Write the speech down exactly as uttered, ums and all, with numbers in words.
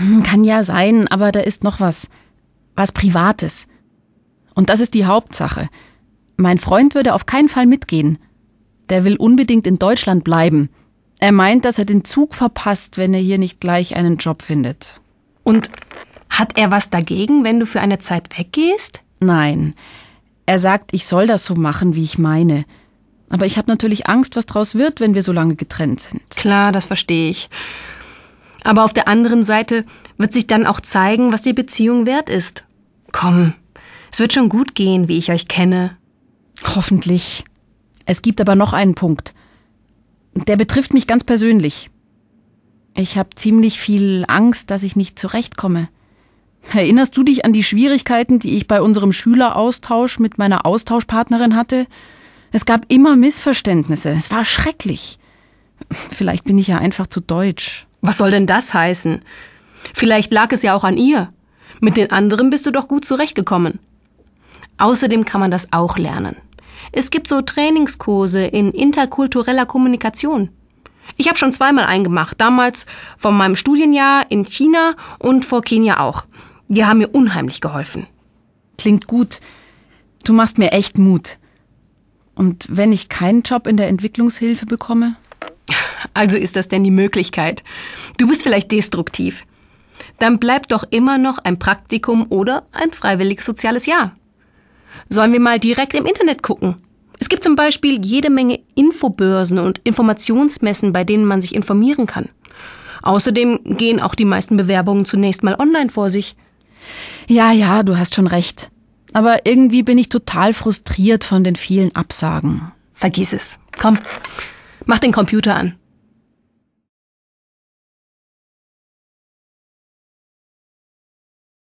Kann ja sein, aber da ist noch was. Was Privates. Und das ist die Hauptsache. Mein Freund würde auf keinen Fall mitgehen. Der will unbedingt in Deutschland bleiben. Er meint, dass er den Zug verpasst, wenn er hier nicht gleich einen Job findet. Und hat er was dagegen, wenn du für eine Zeit weggehst? Nein. Er sagt, ich soll das so machen, wie ich meine. Aber ich habe natürlich Angst, was draus wird, wenn wir so lange getrennt sind. Klar, das verstehe ich. Aber auf der anderen Seite wird sich dann auch zeigen, was die Beziehung wert ist. Komm, es wird schon gut gehen, wie ich euch kenne. Hoffentlich. Es gibt aber noch einen Punkt. Der betrifft mich ganz persönlich. Ich habe ziemlich viel Angst, dass ich nicht zurechtkomme. Erinnerst du dich an die Schwierigkeiten, die ich bei unserem Schüleraustausch mit meiner Austauschpartnerin hatte? Es gab immer Missverständnisse. Es war schrecklich. Vielleicht bin ich ja einfach zu deutsch. Was soll denn das heißen? Vielleicht lag es ja auch an ihr. Mit den anderen bist du doch gut zurechtgekommen. Außerdem kann man das auch lernen. Es gibt so Trainingskurse in interkultureller Kommunikation. Ich habe schon zweimal einen gemacht, damals von meinem Studienjahr in China und vor Kenia auch. Die haben mir unheimlich geholfen. Klingt gut. Du machst mir echt Mut. Und wenn ich keinen Job in der Entwicklungshilfe bekomme? Also ist das denn die Möglichkeit? Du bist vielleicht destruktiv. Dann bleibt doch immer noch ein Praktikum oder ein freiwilliges soziales Jahr. Sollen wir mal direkt im Internet gucken? Es gibt zum Beispiel jede Menge Infobörsen und Informationsmessen, bei denen man sich informieren kann. Außerdem gehen auch die meisten Bewerbungen zunächst mal online vor sich. Ja, ja, du hast schon recht. Aber irgendwie bin ich total frustriert von den vielen Absagen. Vergiss es. Komm, mach den Computer an.